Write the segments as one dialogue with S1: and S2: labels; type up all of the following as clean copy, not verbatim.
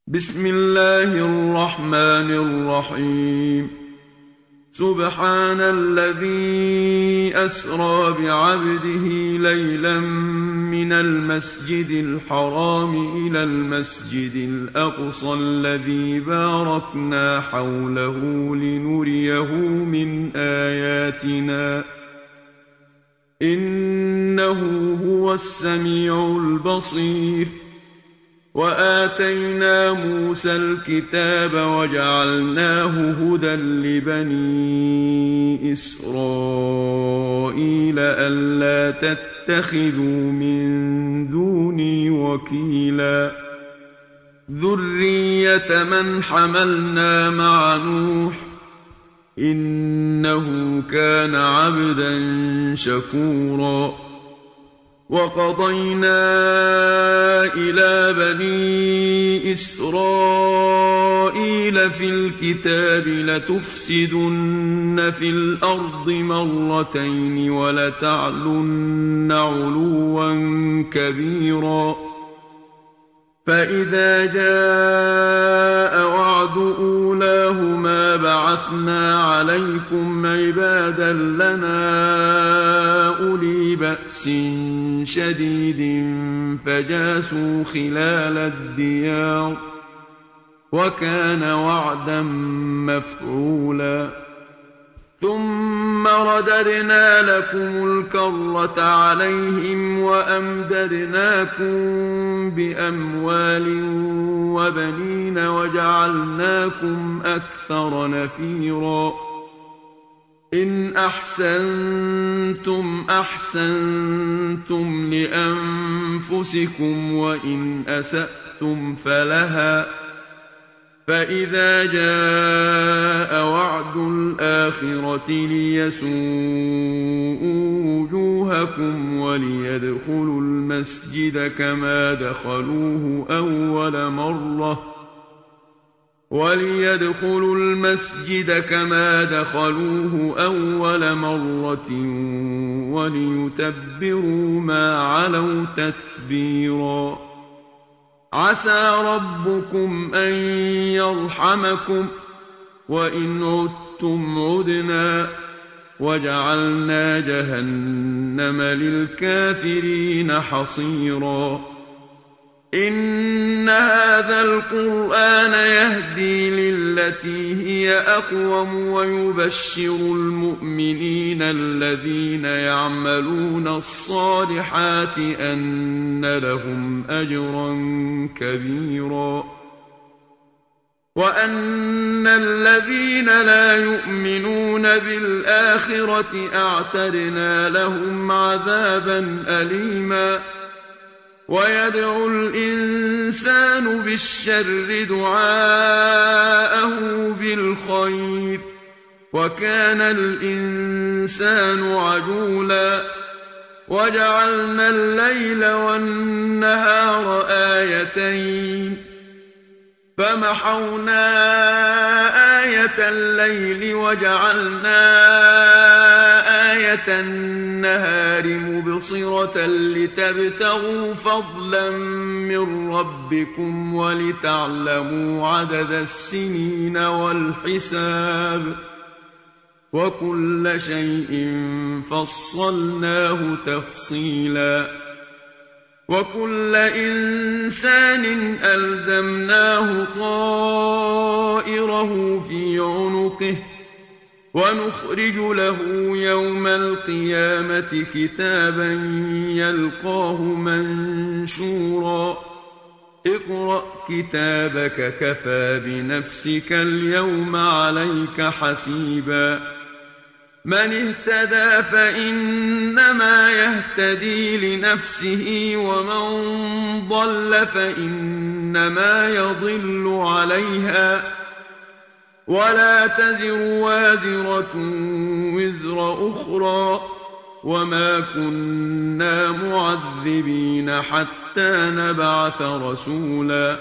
S1: بسم الله الرحمن الرحيم. سبحان الذي أسرى بعبده ليلا من المسجد الحرام إلى المسجد الأقصى الذي باركنا حوله لنريه من آياتنا إنه هو السميع البصير. وآتينا موسى الكتاب وجعلناه هدى لبني إسرائيل ألا تتخذوا من دوني وكيلا ذرية من حملنا مع نوح إنه كان عبدا شكورا. وقضينا إلى بني إسرائيل في الكتاب لتفسدن في الأرض مرتين ولتعلن علوا كبيرا. فإذا جاء وعد أولاهما بعثنا عليكم عبادا لنا أولي بأس شديد فجاسوا خلال الديار وكان وعدا مفعولا. ثم رددنا لكم الكرة عليهم وأمددناكم بأموال وبنين وجعلناكم أكثر نفيرا. إن أحسنتم أحسنتم لأنفسكم وإن أسأتم فلها. فإذا جاء وعد الآخرة ليسوءوا وجوهكم وليدخلوا المسجد كما دخلوه أول مرة وليتبروا ما علوا تتبيرا. عسى ربكم أن يرحمكم وإن عدتم عدنا وجعلنا جهنم للكافرين حصيرا. إن هذا القرآن يهدي للتي هي أقوم ويبشر المؤمنين الذين يعملون الصالحات أن لهم أجرا كبيرا وأن الذين لا يؤمنون بالآخرة أعتدنا لهم عذابا أليما. ويدعو الإنسان بالشر دعاءه بالخير وكان الإنسان عجولا. وجعلنا الليل والنهار آيتين فمحونا آية الليل وجعلنا آية النهار مبصرة لتبتغوا فضلا من ربكم ولتعلموا عدد السنين والحساب وكل شيء فصلناه تفصيلا. وكل إنسان ألزمناه طائره في عنقه ونخرج له يوم القيامة كتابا يلقاه منشورا. اقرأ كتابك كفى بنفسك اليوم عليك حسيبا. من اهتدى فإنما يهتدي لنفسه ومن ضل فإنما يضل عليها ولا تزر وازرة وزر أخرى وما كنا معذبين حتى نبعث رسولا.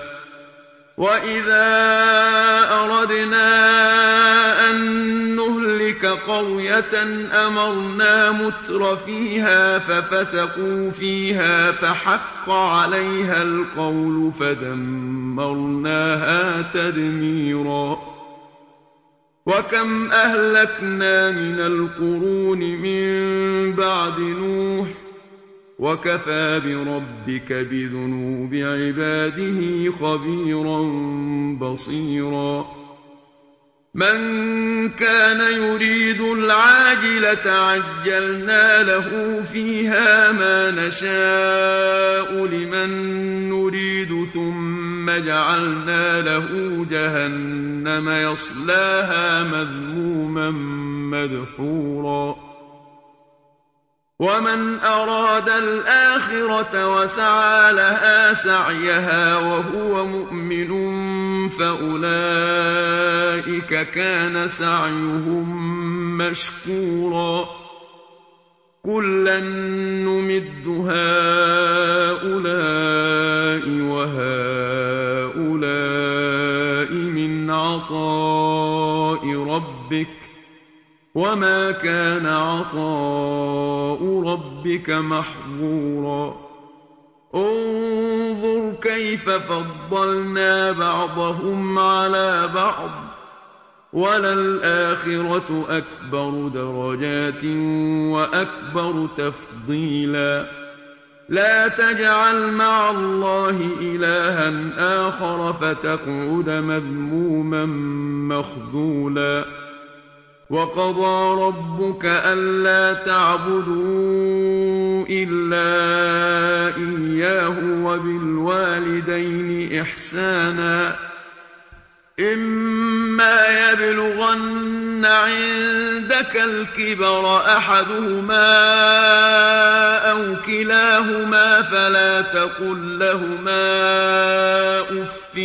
S1: وإذا أردنا أن نهلك قَرْيَةً أَمَرْنَا مُتْرَفِيهَا فَفَسَقُوا فِيهَا فَحَقَّ عَلَيْهَا الْقَوْلُ فَدَمَّرْنَاهَا تَدْمِيرًا وَكَمْ أَهْلَكْنَا مِنَ الْقُرُونِ مِن بَعْدِ نُوحٍ ۗ وَكَفَىٰ بِرَبِّكَ بِذُنُوبِ عِبَادِهِ خَبِيرًا بَصِيرًا مَن كَانَ يُرِيدُ الْعَاجِلَةَ عَجَّلْنَا لَهُ فِيهَا مَا نَشَاءُ لِمَن نُّرِيدُ ثُمَّ جَعَلْنَا لَهُ جَهَنَّمَ يَصْلَاهَا مَذْمُومًا مَّدْحُورًا وَمَنْ أَرَادَ الْآخِرَةَ وَسَعَىٰ لَهَا سَعْيَهَا وَهُوَ مُؤْمِنٌ فَأُولَٰئِكَ كَانَ سَعْيُهُم مَّشْكُورًا كُلًّا نُّمِدُّ هَٰؤُلَاءِ وَهَٰؤُلَاءِ مِنْ عَطَاءِ رَبِّكَ ۚ وَمَا كَانَ عَطَاءُ رَبِّكَ مَحْظُورًا انظُرْ كَيْفَ فَضَّلْنَا بَعْضَهُمْ عَلَىٰ بَعْضٍ ۚ وَلَلْآخِرَةُ أَكْبَرُ دَرَجَاتٍ وَأَكْبَرُ تَفْضِيلًا لَا تَجْعَلْ مَعَ اللَّهِ إِلَٰهًا آخَرَ فَتَقْعُدَ مَذْمُومًا مَّخْذُولًا وَقَضَىٰ رَبُّكَ أَلَّا تَعْبُدُوا إِلَّا إِيَّاهُ وَبِالْوَالِدَيْنِ إِحْسَانًا إِمَّا يَبْلُغَنَّ عِندَكَ الْكِبَرَ أَحَدُهُمَا أَوْ كِلَاهُمَا فَلَا تَقُل لَّهُمَا أُفٍّ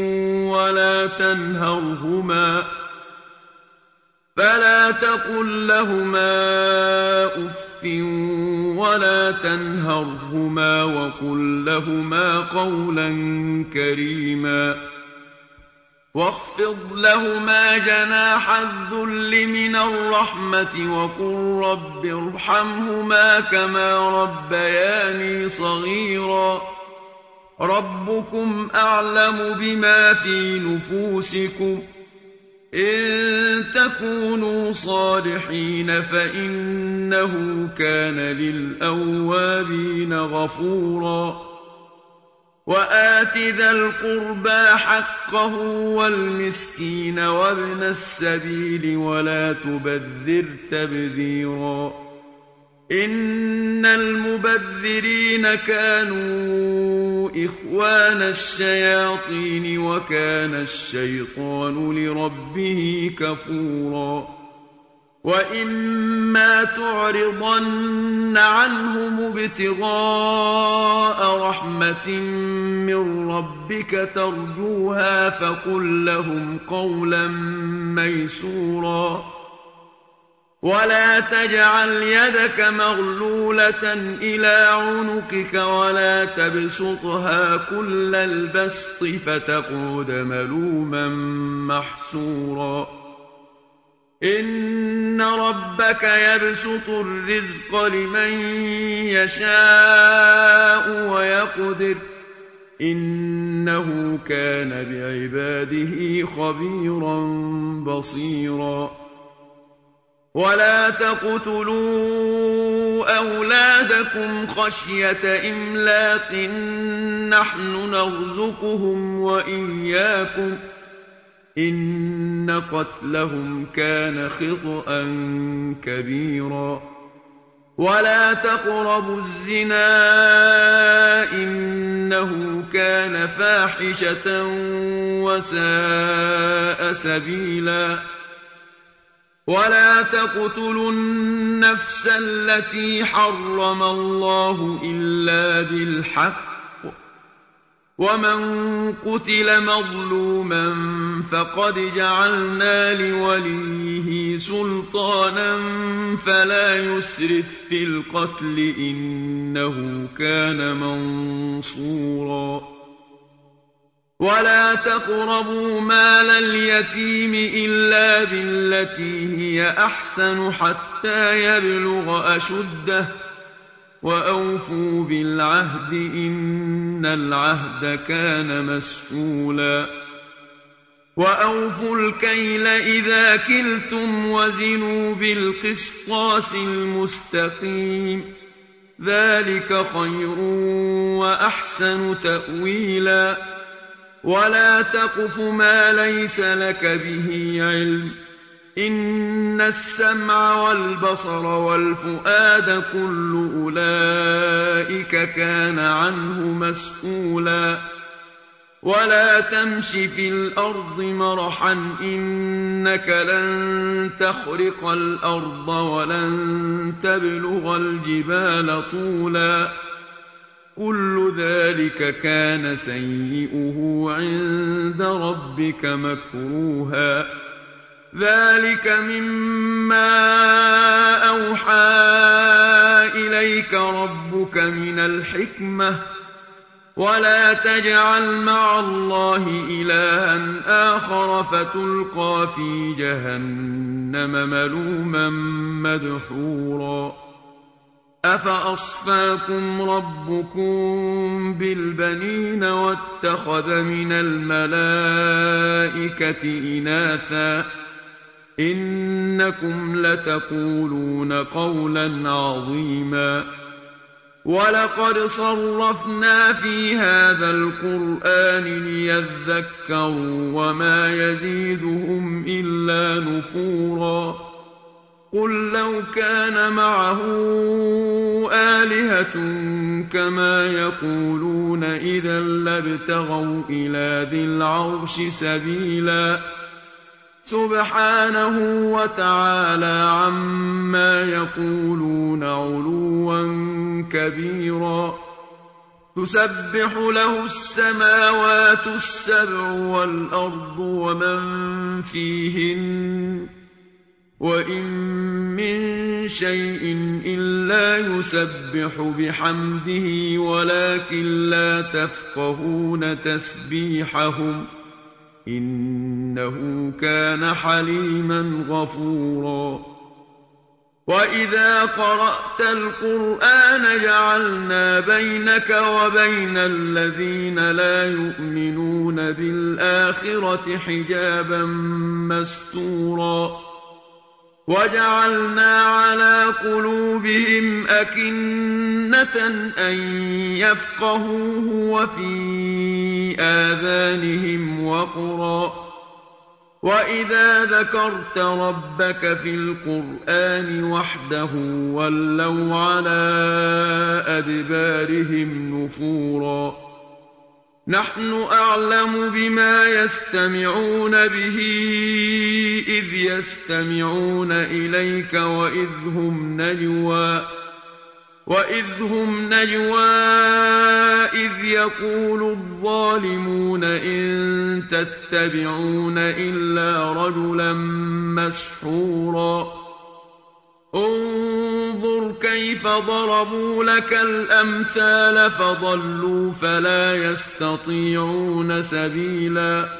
S1: وَلَا تَنْهَرْهُمَا وَقُل لَّهُمَا قَوْلًا كَرِيمًا وَاخْفِضْ لَهُمَا جَنَاحَ الذُّلِّ مِنَ الرَّحْمَةِ وَقُل رَّبِّ ارْحَمْهُمَا كَمَا رَبَّيَانِي صَغِيرًا رَّبُّكُمْ أَعْلَمُ بِمَا فِي نُفُوسِكُمْ ۚ إِن تَكُونُوا صَالِحِينَ فَإِنَّهُ كَانَ لِلْأَوَّابِينَ غَفُورًا وَآتِ ذَا الْقُرْبَىٰ حَقَّهُ وَالْمِسْكِينَ وَابْنَ السَّبِيلِ وَلَا تُبَذِّرْ تَبْذِيرًا إِنَّ الْمُبَذِّرِينَ كَانُوا إِخْوَانَ الشَّيَاطِينِ وَكَانَ الشَّيْطَانُ لِرَبِّهِ كَفُورًا وَإِمَّا تُعْرِضَنَّ عَنْهُمُ ابْتِغَاءَ رَحْمَةٍ مِّن رَّبِّكَ تَرْجُوهَا فَقُل لَّهُمْ قَوْلًا مَّيْسُورًا وَلَا تَجْعَلْ يَدَكَ مَغْلُولَةً إِلَىٰ عُنُقِكَ وَلَا تَبْسُطْهَا كُلَّ الْبَسْطِ فَتَقْعُدَ مَلُومًا مَّحْسُورًا إِنَّ رَبَّكَ يَبْسُطُ الرِّزْقَ لِمَن يَشَاءُ وَيَقْدِرُ ۚ إِنَّهُ كَانَ بِعِبَادِهِ خَبِيرًا بَصِيرًا وَلَا تَقْتُلُوا أَوْلَادَكُمْ خَشْيَةَ إِمْلَاقٍ ۖ نَّحْنُ نَرْزُقُهُمْ وَإِيَّاكُمْ ۚ إِنَّ قَتْلَهُمْ كَانَ خِطْئًا كَبِيرًا وَلَا تَقْرَبُوا الزِّنَا ۖ إِنَّهُ كَانَ فَاحِشَةً وَسَاءَ سَبِيلًا وَلَا تَقْتُلُوا النَّفْسَ الَّتِي حَرَّمَ اللَّهُ إِلَّا بِالْحَقِّ ۚ وَمَن قُتِلَ مَظْلُومًا فَقَدْ جَعَلْنَا لِوَلِيِّهِ سُلْطَانًا فَلَا يُسْرِف فِّي الْقَتْلِ ۖ إِنَّهُ كَانَ مَنصُورًا ولا تقربوا مال اليتيم إلا بالتي هي أحسن حتى يبلغ أشده وأوفوا بالعهد إن العهد كان مسؤولا وأوفوا الكيل إذا كلتم وزنوا بالقسطاس المستقيم ذلك خير وأحسن تأويلا ولا تقف ما ليس لك به علم إن السمع والبصر والفؤاد كل أولئك كان عنه مسؤولا ولا تمش في الأرض مرحا إنك لن تخرق الأرض ولن تبلغ الجبال طولا كل ذلك كان سيئه عند ربك مكروها ذلك مما أوحى إليك ربك من الحكمة ولا تجعل مع الله إلها آخر فتلقى في جهنم ملوما مدحورا أفأصفاكم ربكم بالبنين واتخذ من الملائكة إناثا إنكم لتقولون قولا عظيما ولقد صرفنا في هذا القرآن ليذكروا وما يزيدهم إلا نفورا قل لو كان معه آلهة كما يقولون إذا لابتغوا إلى ذي العرش سبيلا سبحانه وتعالى عما يقولون علوا كبيرا تسبح له السماوات السبع والأرض ومن فيهن وإن من شيء إلا يسبح بحمده ولكن لا تفقهون تسبيحهم إنه كان حليما غفورا وإذا قرأت القرآن جعلنا بينك وبين الذين لا يؤمنون بالآخرة حجابا مستورا وجعلنا على قلوبهم أكنة أن يفقهوه وفي آذانهم وقرا وإذا ذكرت ربك في القرآن وحده ولوا على أدبارهم نفورا نحن أعلم بما يستمعون به إذ يستمعون إليك وإذ هم نجوى إذ يقول الظالمون إن تتبعون إلا رجلا مسحورا انظر كيف ضربوا لك الأمثال فضلوا فلا يستطيعون سبيلا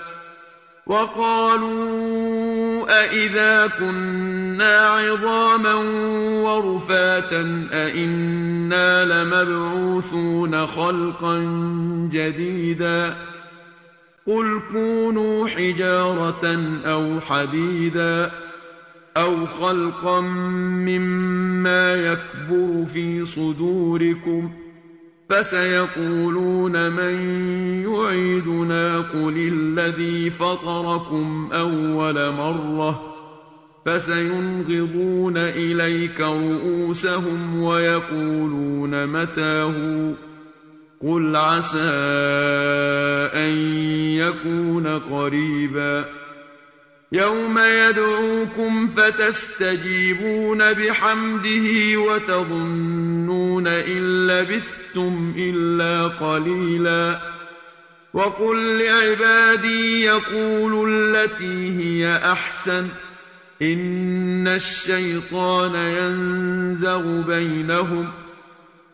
S1: وقالوا أإذا كنا عظاما ورفاتا أإنا لمبعوثون خلقا جديدا قل كونوا حجارة أو حديدا أو خلقا مما يكبر في صدوركم فسيقولون من يعيدنا قل الذي فطركم أول مرة فسينغضون إليك رؤوسهم ويقولون متاه قل عسى أن يكون قريبا يوم يدعوكم فتستجيبون بحمده وتظنون إن لبثتم إلا قليلا وقل لعبادي يقولوا التي هي أحسن إن الشيطان ينزغ بينهم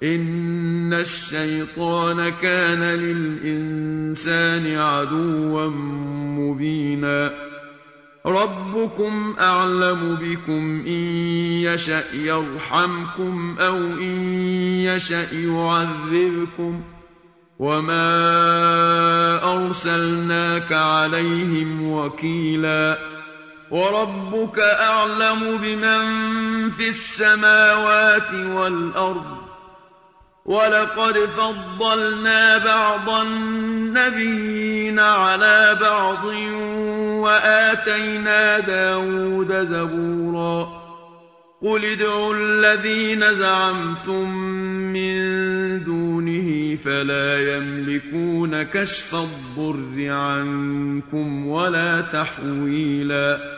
S1: إِنَّ الشَّيْطَانَ كَانَ لِلْإِنسَانِ عَدُوًّا مُّبِينًا رَبُّكُمْ أَعْلَمُ بِكُمْ ۖ إِن يَشَأْ يَرْحَمْكُمْ أَوْ إِن يَشَأْ يُعَذِّبْكُمْ ۖ وَمَا أَرْسَلْنَاكَ عَلَيْهِمْ وَكِيلًا وَرَبُّكَ أَعْلَمُ بِمَن فِي السَّمَاوَاتِ وَالْأَرْضِ ۗ وَلَقَدْ فَضَّلْنَا بَعْضَ النَّبِيِّينَ عَلَىٰ بَعْضٍ وَآتَيْنَا دَاوُودَ زَبُورًا قُلِ ادْعُوا الَّذِينَ زَعَمْتُم مِّن دُونِهِ فَلَا يَمْلِكُونَ كَشْفَ الضُّرِّ عَنكُمْ وَلَا تَحْوِيلًا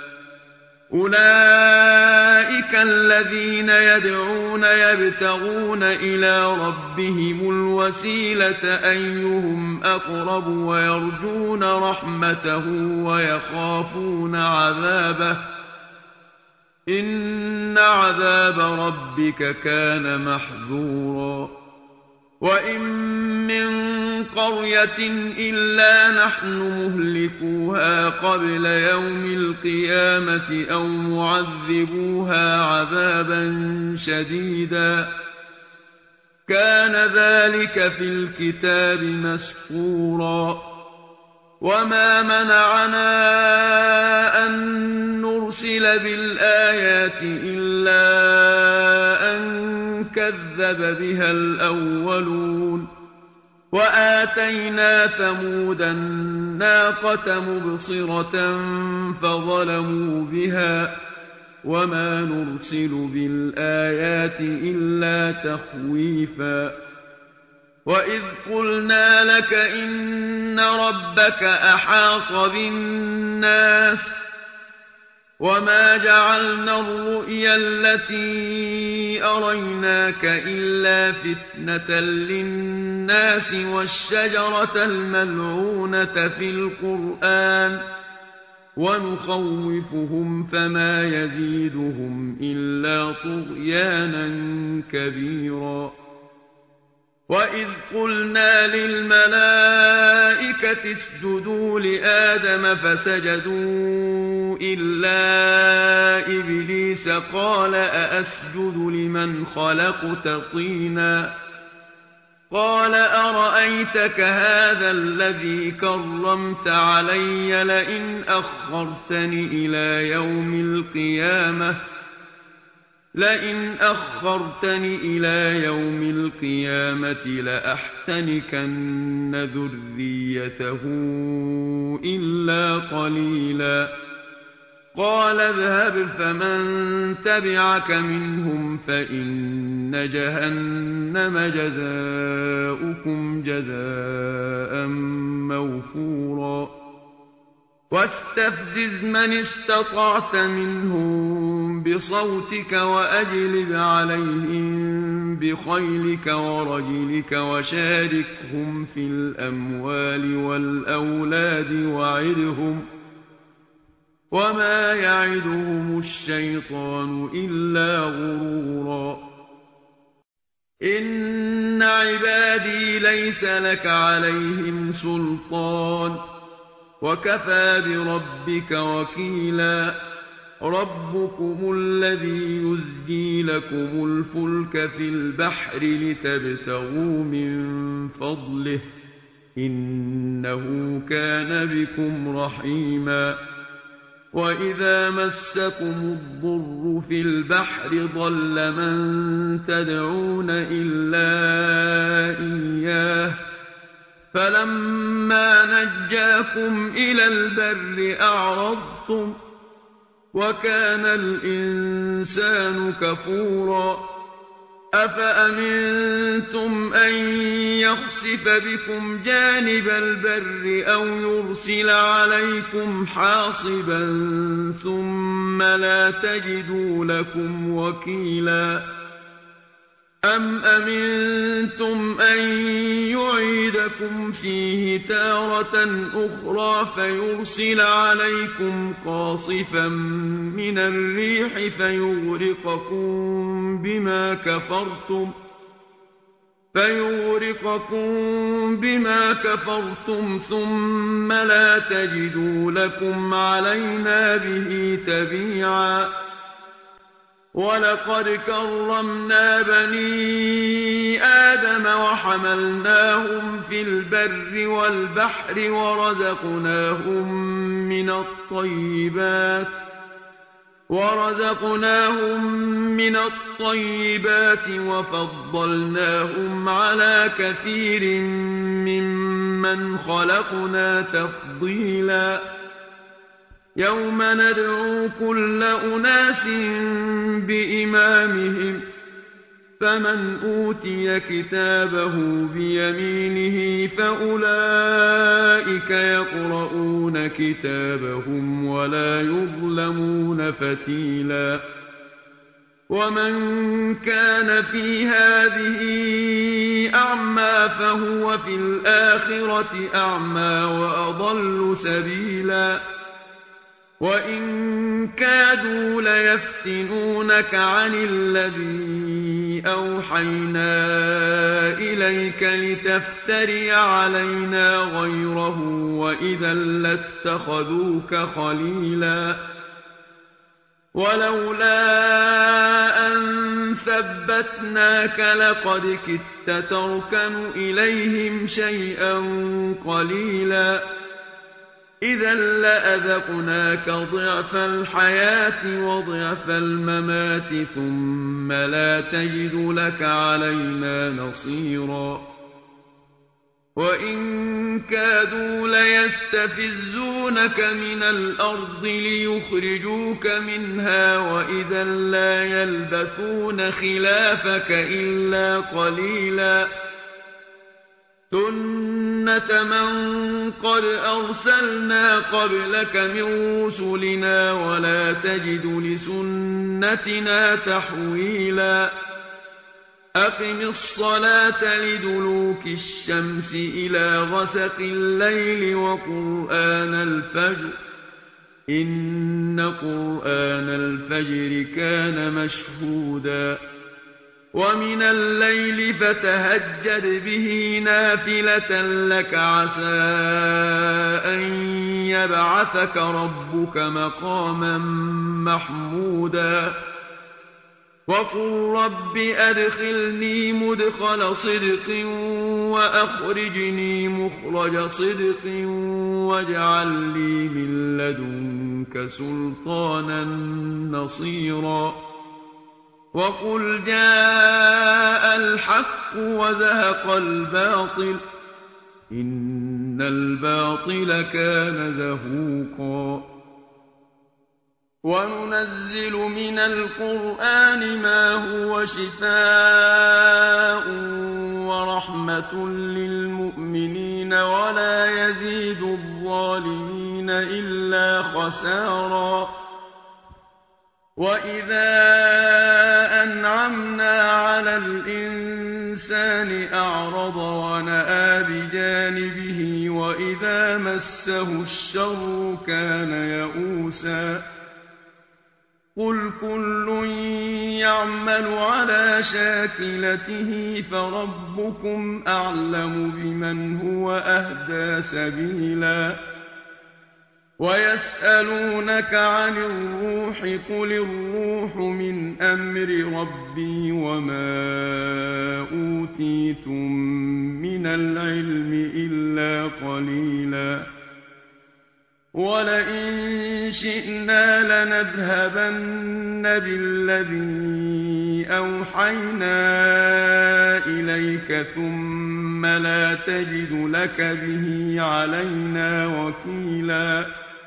S1: أُولَٰئِكَ الَّذِينَ يَدْعُونَ يَبْتَغُونَ إِلَىٰ رَبِّهِمُ الْوَسِيلَةَ أَيُّهُمْ أَقْرَبُ وَيَرْجُونَ رَحْمَتَهُ وَيَخَافُونَ عَذَابَهُ ۚ إِنَّ عَذَابَ رَبِّكَ كَانَ مَحْذُورًا وَإِن مِّن قَرْيَةٍ إِلَّا نَحْنُ مُهْلِكُوهَا قَبْلَ يَوْمِ الْقِيَامَةِ أَوْ مُعَذِّبُوهَا عَذَابًا شَدِيدًا ۚ كَانَ ذَٰلِكَ فِي الْكِتَابِ مَسْطُورًا وَمَا مَنَعَنَا أَن نُّرْسِلَ بِالْآيَاتِ إِلَّا أَن كَذَّبَ بِهَا الْأَوَّلُونَ وَآتَيْنَا ثَمُودَ النَّاقَةَ مُبْصِرَةً فَظَلَمُوا بِهَا ۚ وَمَا نُرْسِلُ بِالْآيَاتِ إِلَّا تَخْوِيفًا وَإِذْ قُلْنَا لَكَ إِنَّ رَبَّكَ أَحَاطَ بِالنَّاسِ وَمَا جَعَلْنَا الرُّؤْيَا الَّتِي أَرَيْنَاكَ إِلَّا فِتْنَةً لِّلنَّاسِ وَالشَّجَرَةَ الْمَلْعُونَةَ فِي الْقُرْآنِ ۚ وَنُخَوِّفُهُمْ فَمَا يَزِيدُهُمْ إِلَّا طُغْيَانًا كَبِيرًا وَإِذْ قُلْنَا لِلْمَلَائِكَةِ اسْجُدُوا لِآدَمَ فَسَجَدُوا إِلَّا إِبْلِيسَ قَالَ أَأَسْجُدُ لِمَنْ خَلَقْتَ طِينًا قَالَ أَرَأَيْتَكَ هَٰذَا الَّذِي كَرَّمْتَ عَلَيَّ لَئِنْ أَخَّرْتَنِ إِلَىٰ يَوْمِ الْقِيَامَةِ لَأَحْتَنِكَنَّ ذُرِّيَّتَهُ إِلَّا قَلِيلًا قَالَ اذْهَبْ فَمَن تَبِعَكَ مِنْهُمْ فَإِنَّ جَهَنَّمَ جَزَاؤُكُمْ جَزَاءً مَّوْفُورًا وَاسْتَفْزِزْ مَنِ اسْتَطَعْتَ مِنْهُم بِصَوْتِكَ وَأَجْلِبْ عَلَيْهِم بِخَيْلِكَ وَرَجِلِكَ وَشَارِكْهُمْ فِي الْأَمْوَالِ وَالْأَوْلَادِ وَعِدْهُمْ ۚ وَمَا يَعِدُهُمُ الشَّيْطَانُ إِلَّا غُرُورًا إِنَّ عِبَادِي لَيْسَ لَكَ عَلَيْهِمْ سُلْطَانٌ ۚ وَكَفَىٰ بِرَبِّكَ وَكِيلًا رَبُّكُمُ الَّذِي يُزْجِي لَكُمُ الْفُلْكَ فِي الْبَحْرِ لِتَبْتَغُوا مِن فَضْلِهِ ۚ إِنَّهُ كَانَ بِكُمْ رَحِيمًا وَإِذَا مَسَّكُمُ الضُّرُّ فِي الْبَحْرِ ضَلَّ مَن تَدْعُونَ إِلَّا إِيَّاهُ ۖ فَلَمَّا نَجَّاكُمْ إِلَى الْبَرِّ أَعْرَضْتُمْ ۚ وَكَانَ الْإِنسَانُ كَفُورًا أَفَأَمِنتُمْ أَن يَخْسِفَ بِكُمْ جَانِبَ الْبَرِّ أَوْ يُرْسِلَ عَلَيْكُمْ حَاصِبًا ثُمَّ لَا تَجِدُوا لَكُمْ وَكِيلًا أَمْ أَمِنتُمْ أَن يُعِيدَكُمْ فِيهِ تَارَةً أُخْرَىٰ فَيُرْسِلَ عَلَيْكُمْ قَاصِفًا مِّنَ الرِّيحِ فَيُغْرِقَكُم بِمَا كَفَرْتُمْ فيغرقكم بما كفرتم ثم لا تجدوا لكم علينا به تبيعا ولقد كرمنا بني آدم وحملناهم في البر والبحر ورزقناهم من الطيبات وفضلناهم على كثير ممن خلقنا تفضيلا يوم ندعو كل أناس بإمامهم فمن أوتي كتابه بيمينه فأولئك يقرؤون كتابهم ولا يظلمون فتيلا ومن كان في هذه أعمى فهو في الآخرة أعمى وأضل سبيلا وإن كادوا ليفتنونك عن الذي أوحينا إليك لتفتري علينا غيره وإذا لاتخذوك خليلا ولولا أن ثبتناك لقد كدت تركن إليهم شيئا قليلا إذا لأذقناك ضعف الحياة وضعف الممات ثم لا تجد لك علينا نصيرا وإن كادوا ليستفزونك من الأرض ليخرجوك منها وإذا لا يلبثون خلافك إلا قليلا سنة من قد أرسلنا قبلك من رسلنا ولا تجد لسنتنا تحويلا أقم الصلاة لدلوك الشمس إلى غسق الليل وقرآن الفجر إن قرآن الفجر كان مشهودا ومن الليل فتهجد به نافلة لك عسى أن يبعثك ربك مقاما محمودا وقل رب أدخلني مدخل صدق وأخرجني مخرج صدق واجعل لي من لدنك سلطانا نصيرا وقل جاء الحق وزهق الباطل إن الباطل كان زهوقا وننزل من القرآن ما هو شفاء ورحمة للمؤمنين ولا يزيد الظالمين إلا خسارا وإذا أنعمنا على الإنسان أعرض ونأى بجانبه وإذا مسه الشر كان يئوسا قل كل يعمل على شاكلته فربكم أعلم بمن هو أهدى سبيلا ويسألونك عن الروح قل الروح من أمر ربي وما أوتيتم من العلم إلا قليلا ولئن شئنا لنذهبن بالذي أوحينا إليك ثم لا تجد لك به علينا وكيلا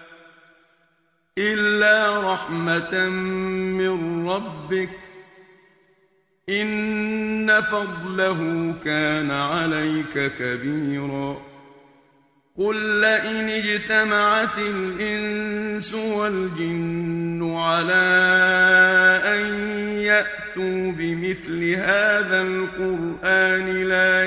S1: إلا رحمة من ربك إن فضله كان عليك كبيرا قل لئن اجتمعت الإنس والجن على أن يأتوا بمثل هذا القرآن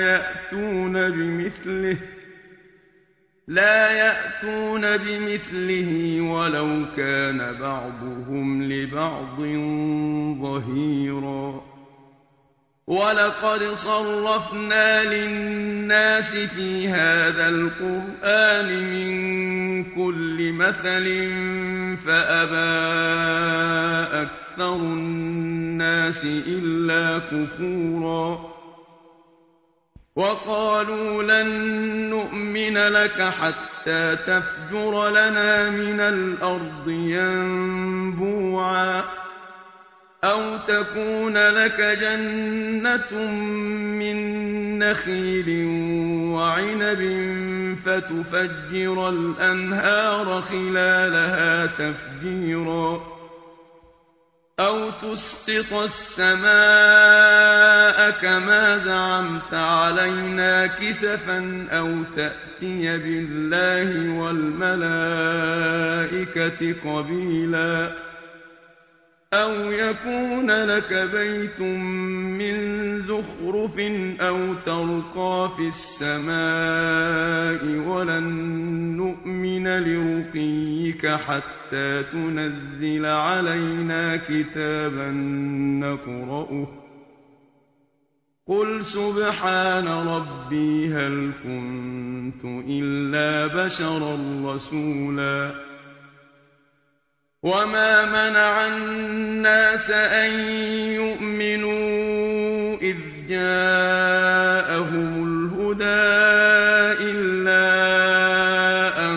S1: لا يأتون بمثله ولو كان بعضهم لبعض ظهيرا وَلَقَدْ صَرَّفْنَا لِلنَّاسِ فِي هَٰذَا الْقُرْآنِ مِن كُلِّ مَثَلٍ فَأَبَىٰ أَكْثَرُ النَّاسِ إِلَّا كُفُورًا وَقَالُوا لَن نُّؤْمِنَ لَكَ حَتَّىٰ تَفْجُرَ لَنَا مِنَ الْأَرْضِ يَنبُوعًا أَوْ تَكُونَ لَكَ جَنَّةٌ مِّن نَّخِيلٍ وَعِنَبٍ فَتُفَجِّرَ الْأَنْهَارَ خِلَالَهَا تَفْجِيرًا أَوْ تُسْقِطَ السَّمَاءَ كَمَا زَعَمْتَ عَلَيْنَا كِسَفًا أَوْ تَأْتِيَ بِاللَّهِ وَالْمَلَائِكَةِ قَبِيلًا أَوْ يَكُونَ لَكَ بَيْتٌ مِّن زُخْرُفٍ أَوْ تَرْقَىٰ فِي السَّمَاءِ وَلَن نُّؤْمِنَ لِرُقِيِّكَ حَتَّىٰ تُنَزِّلَ عَلَيْنَا كِتَابًا نَّقْرَؤُهُ ۗ قُلْ سُبْحَانَ رَبِّي هَلْ كُنتُ إِلَّا بَشَرًا رَّسُولًا وَمَا مَنَعَ النَّاسَ أَن يُؤْمِنُوا إِذْ جَاءَهُمُ الْهُدَىٰ إِلَّا أَن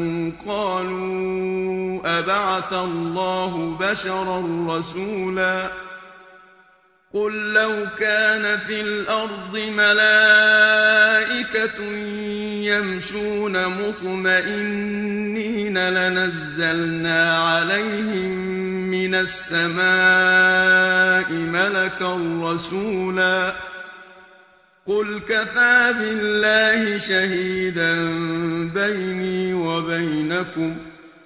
S1: قَالُوا أَبَعَثَ اللَّهُ بَشَرًا رَّسُولًا قُل لَّوْ كَانَ فِي الْأَرْضِ مَلَائِكَةٌ يَمْشُونَ مُطْمَئِنِّينَ لَنَزَّلْنَا عَلَيْهِم مِّنَ السَّمَاءِ مَلَكًا رَّسُولًا قُلْ كَفَىٰ بِاللَّهِ شَهِيدًا بَيْنِي وَبَيْنَكُمْ ۚ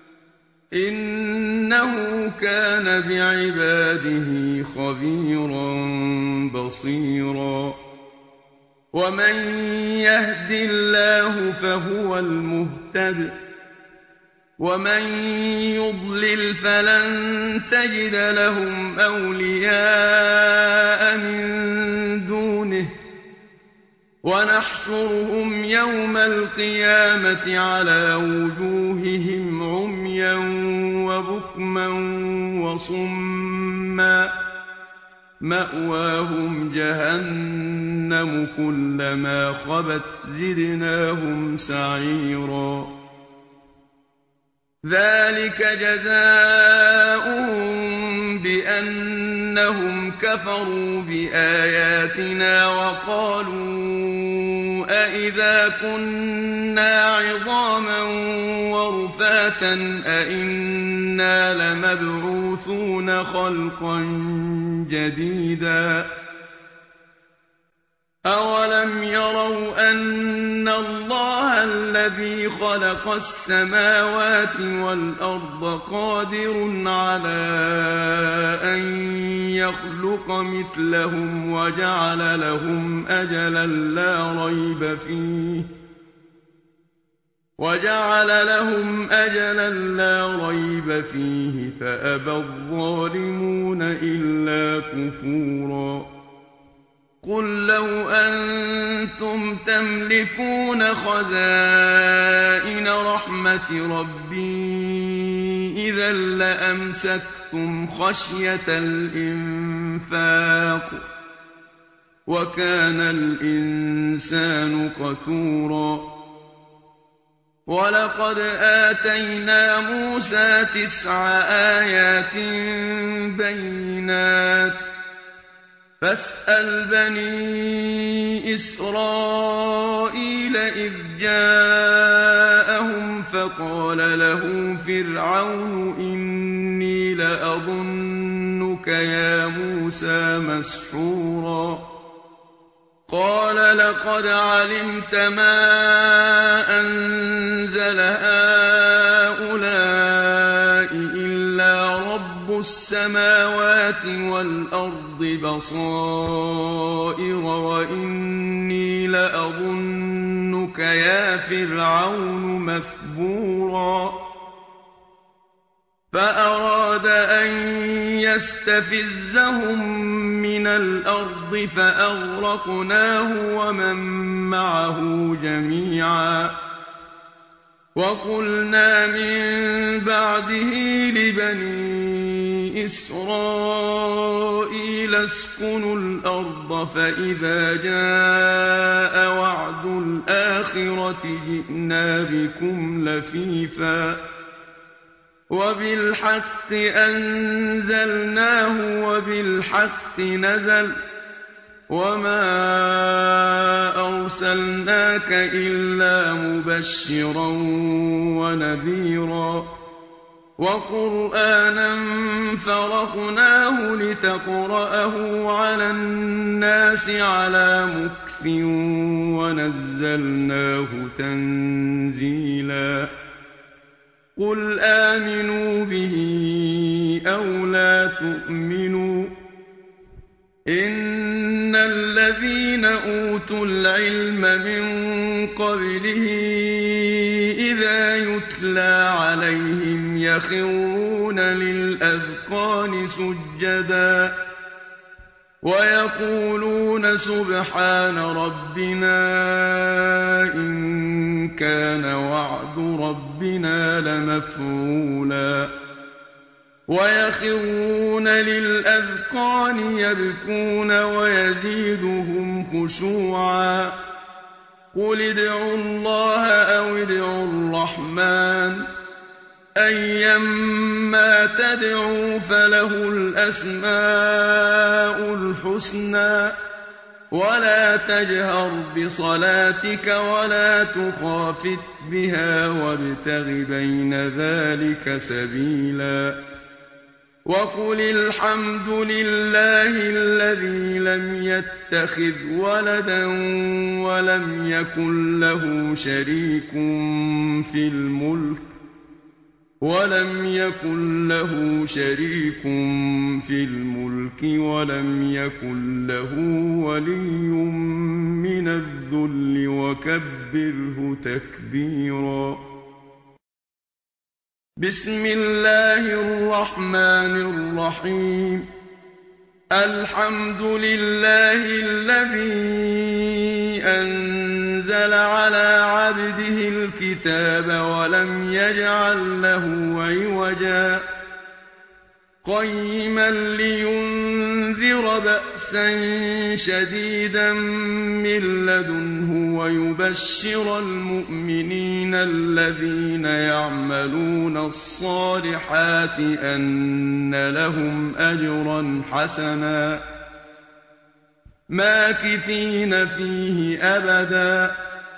S1: إِنَّهُ كَانَ بِعِبَادِهِ خَبِيرًا بَصِيرًا وَمَن يَهْدِ اللَّهُ فَهُوَ الْمُهْتَدِ ۖ وَمَن يُضْلِلْ فَلَن تَجِدَ لَهُمْ أَوْلِيَاءَ مِن دُونِهِ ۖ وَنَحْشُرُهُمْ يَوْمَ الْقِيَامَةِ عَلَىٰ وُجُوهِهِمْ عُمْيًا وَبُكْمًا وَصُمًّا مَّأْوَاهُمْ جَهَنَّمُ كُلَّمَا خَبَتْ زِدْنَاهُمْ سَعِيرًا ذَٰلِكَ جَزَاؤُهُم بِأَنَّهُمْ كَفَرُوا بِآيَاتِنَا وَقَالُوا أَإِذَا كُنَّا عِظَامًا وَرُفَاتًا أَإِنَّا لَمَبْعُوثُونَ خَلْقًا جَدِيدًا أَوَلَمْ يَرَوْا أَنَّ اللَّهَ الَّذِي خَلَقَ السَّمَاوَاتِ وَالْأَرْضَ قَادِرٌ عَلَىٰ أَن يَخْلُقَ مِثْلَهُمْ وَجَعَلَ لَهُمْ أَجَلًا لَّا رَيْبَ فِيهِ فَأَبَى الظَّالِمُونَ إِلَّا كُفُورًا قُل لَّوْ أَنتُمْ تَمْلِكُونَ خَزَائِنَ رَحْمَةِ رَبِّي إِذًا لَّأَمْسَكْتُمْ خَشْيَةَ الْإِنفَاقِ ۚ وَكَانَ الْإِنسَانُ قَتُورًا وَلَقَدْ آتَيْنَا مُوسَىٰ 9 آيَاتٍ بَيِّنَاتٍ ۖ فَاسْأَلْ بَنِي إِسْرَائِيلَ إِذْ جَاءَهُمْ فَقَالَ لَهُ فِرْعَوْنُ إِنِّي لَأَظُنُّكَ يَا مُوسَىٰ مَسْحُورًا قَالَ لَقَدْ عَلِمْتَ مَا أَنزَلَ هَٰؤُلَاءِ إِلَّا رَبُّ السَّمَاوَاتِ وَالْأَرْضِ بَصَائِرَ وَإِنِّي لَأَظُنُّكَ يَا فِرْعَوْنُ مَثْبُورًا فَأَرَادَ أَن لِيَسْتَفِزَّهُم مِّنَ الْأَرْضِ فَأَغْرَقْنَاهُ وَمَن مَّعَهُ جَمِيعًا وَقُلْنَا مِن بَعْدِهِ لِبَنِي إِسْرَائِيلَ اسْكُنُوا الْأَرْضَ فَإِذَا جَاءَ وَعْدُ الْآخِرَةِ جِئْنَا بِكُمْ لَفِيفًا وَبِالْحَقِّ أَنزَلْنَاهُ وَبِالْحَقِّ نَزَلَ وَمَا أَرْسَلْنَاكَ إِلَّا مُبَشِّرًا وَنَذِيرًا وَقُرْآنًا فَرَقْنَاهُ لِتَقْرَأَهُ عَلَى النَّاسِ عَلَىٰ مُكْثٍ وَنَزَّلْنَاهُ تَنزِيلًا قُلْ آمِنُوا بِهِ أَوْ لَا تُؤْمِنُوا إِنَّ الَّذِينَ أُوتُوا الْعِلْمَ مِن قَبْلِهِ إِذَا يُتْلَىٰ عَلَيْهِمْ يَخِرُّونَ لِلْأَذْقَانِ سُجَّدًا وَيَقُولُونَ سُبْحَانَ رَبِّنَا إِن كَانَ وَعْدُ رَبِّنَا لَمَفْعُولًا وَيَخِرُّونَ لِلْأَذْقَانِ يَبْكُونَ وَيَزِيدُهُمْ خُشُوعًا قُلِ ادْعُوا اللَّهَ أَوِ ادْعُوا الرَّحْمَٰنَ أَيًّا مَّا تَدْعُوا فَلَهُ الْأَسْمَاءُ الْحُسْنَىٰ وَلَا تَجْهَرْ بِصَلَاتِكَ وَلَا تُخَافِتْ بِهَا وَابْتَغِ بَيْنَ ذَٰلِكَ سَبِيلًا وَقُلِ الْحَمْدُ لِلَّهِ الَّذِي لَمْ يَتَّخِذْ وَلَدًا وَلَمْ يَكُن لَّهُ شَرِيكٌ فِي الْمُلْكِ وَلَمْ يَكُن لَّهُ وَلِيٌّ مِّنَ الذُّلِّ وَكَبِّرْهُ تَكْبِيرًا بسم الله الرحمن الرحيم الحمد لله الذي أنزل على عبده الكتاب ولم يجعل له عوجا قيما لينذر بأسا شديدا من لدنه ويبشر المؤمنين الذين يعملون الصالحات أن لهم أجرا حسنا ماكثين فيه أبدا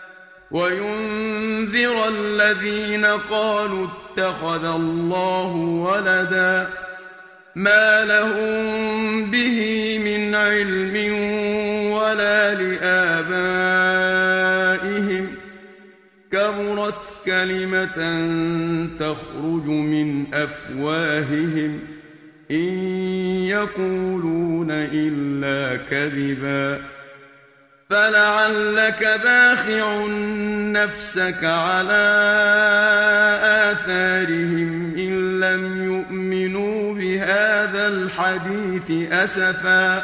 S1: وينذر الذين قالوا اتخذ الله ولدا مَا لَهُم بِهِ مِنْ عِلْمٍ وَلَا لِآبَائِهِمْ ۚ كَبُرَتْ كَلِمَةً تَخْرُجُ مِنْ أَفْوَاهِهِمْ ۚ إِن يَقُولُونَ إِلَّا كَذِبًا فَلَعَلَّكَ بَاخِعٌ نَّفْسَكَ عَلَىٰ آثَارِهِمْ إِن لَّمْ يُؤْمِنُوا بِهَٰذَا الْحَدِيثِ أَسَفًا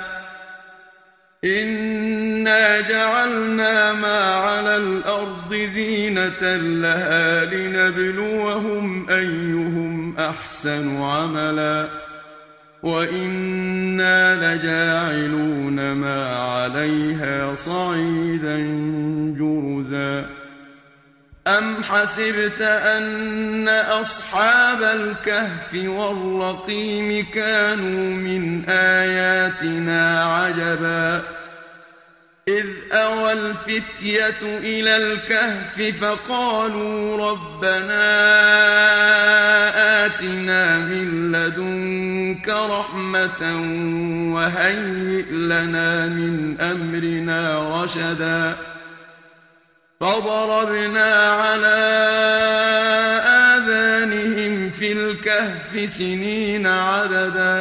S1: إِنَّا جَعَلْنَا مَا عَلَى الْأَرْضِ زِينَةً لَّهَا لِنَبْلُوَهُمْ أَيُّهُمْ أَحْسَنُ عَمَلًا وَإِنَّا لَجَاعِلُونَ مَا عَلَيْهَا صَعِيدًا جُرُزًا أَمْ حَسِبْتَ أَنَّ أَصْحَابَ الْكَهْفِ وَالرَّقِيمِ كَانُوا مِنْ آيَاتِنَا عَجَبًا إِذْ أَوَى الْفِتْيَةُ إِلَى الْكَهْفِ فَقَالُوا رَبَّنَا آتِنَا مِن لَّدُنكَ رَحْمَةً وَهَيِّئْ لَنَا مِنْ أَمْرِنَا رَشَدًا فَضَرَبْنَا عَلَىٰ آذَانِهِمْ فِي الْكَهْفِ سِنِينَ عَدَدًا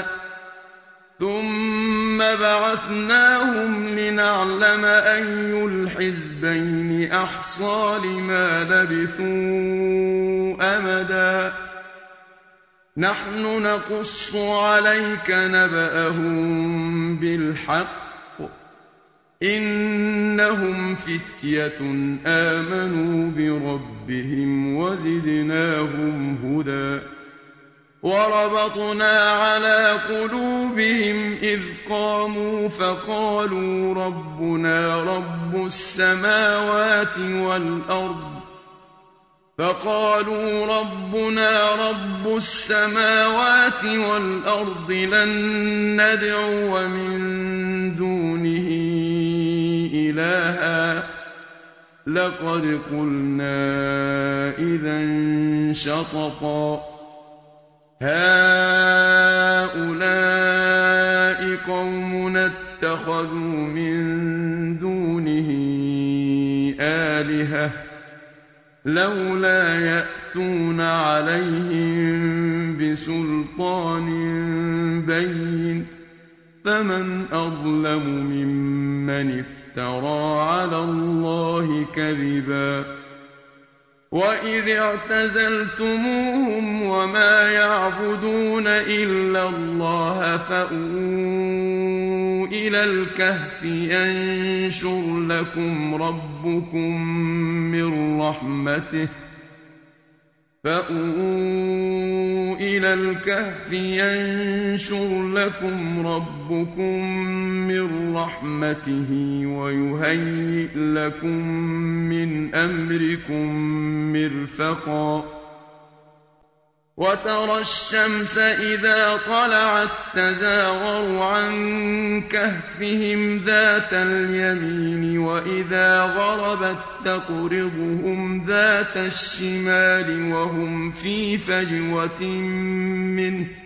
S1: ثُمَّ بَعَثْنَاهُمْ لِنَعْلَمَ أَيُّ الْحِزْبَيْنِ أَحْصَىٰ لِمَا لَبِثُوا أَمَدًا نَحْنُ نَقُصُّ عَلَيْكَ نَبَأَهُم بِالْحَقِّ ۚ إِنَّهُمْ فِتْيَةٌ آمَنُوا بِرَبِّهِمْ وَزِدْنَاهُمْ هُدًى وَرَبَطْنَا عَلَىٰ قُلُوبِهِمْ إِذْ قَامُوا فَقَالُوا رَبُّنَا رَبُّ السَّمَاوَاتِ وَالْأَرْضِ لَن نَّدْعُوَ مِن دُونِهِ إِلَٰهًا ۖ لَّقَدْ قُلْنَا إِذًا شَطَطًا هَٰؤُلَاءِ قَوْمُنَا اتَّخَذُوا مِن دُونِهِ آلِهَةً ۖ لَّوْلَا يَأْتُونَ عَلَيْهِم بِسُلْطَانٍ بَيِّنٍ ۖ فَمَنْ أَظْلَمُ مِمَّنِ افْتَرَىٰ عَلَى اللَّهِ كَذِبًا وَإِذِ اعْتَزَلْتُمُوهُمْ وَمَا يَعْبُدُونَ إِلَّا اللَّهَ فَأْوُوا إِلَى الْكَهْفِ يَنشُرْ لَكُمْ رَبُّكُم مِّن رَّحْمَتِهِ وَيُهَيِّئْ لَكُم مِّنْ أَمْرِكُم مِّرْفَقًا وَتَرَى الشَّمْسَ إِذَا طَلَعَت تَّزَاوَرُ عَن كَهْفِهِمْ ذَاتَ الْيَمِينِ وَإِذَا غَرَبَت تَّقْرِضُهُمْ ذَاتَ الشِّمَالِ وَهُمْ فِي فَجْوَةٍ مِّنْهُ ۚ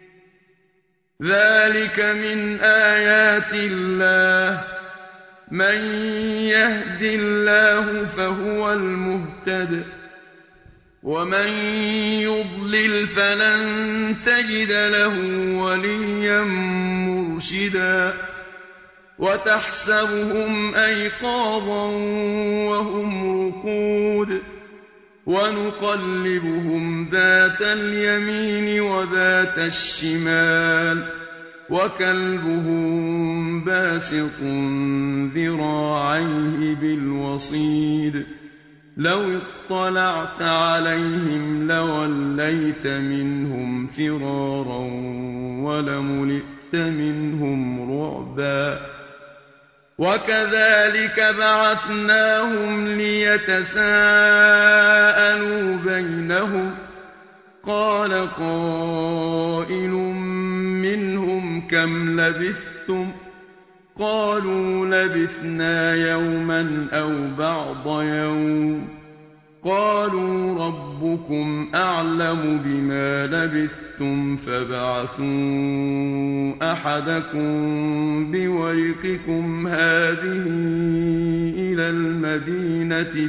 S1: ذَٰلِكَ مِنْ آيَاتِ اللَّهِ ۚ مَن يَهْدِ اللَّهُ فَهُوَ الْمُهْتَدِ ۖ وَمَن يُضْلِلْ فَلَن تَجِدَ لَهُ وَلِيًّا مُّرْشِدًا وَتَحْسَبُهُمْ أَيْقَاظًا وَهُمْ رُقُودٌ ۚ وَنُقَلِّبُهُمْ ذَاتَ الْيَمِينِ وَذَاتَ الشِّمَالِ ۖ وَكَلْبُهُم بَاسِطٌ ذِرَاعَيْهِ بِالْوَصِيدِ ۚ لَوِ اطَّلَعْتَ عَلَيْهِمْ لَوَلَّيْتَ مِنْهُمْ فِرَارًا وَلَمُلِئْتَ مِنْهُمْ رُعْبًا وَكَذَٰلِكَ بَعَثْنَاهُمْ لِيَتَسَاءَلُوا بَيْنَهُمْ ۚ قَالَ قَائِلٌ مِّنْهُمْ كَمْ لَبِثْتُمْ ۖ قَالُوا لَبِثْنَا يَوْمًا أَوْ بَعْضَ يَوْمٍ ۚ قَالُوا رَبُّكُمْ أَعْلَمُ بِمَا لَبِثْتُمْ فَابْعَثُوا أَحَدَكُم بِوَرِقِكُمْ هَٰذِهِ إِلَى الْمَدِينَةِ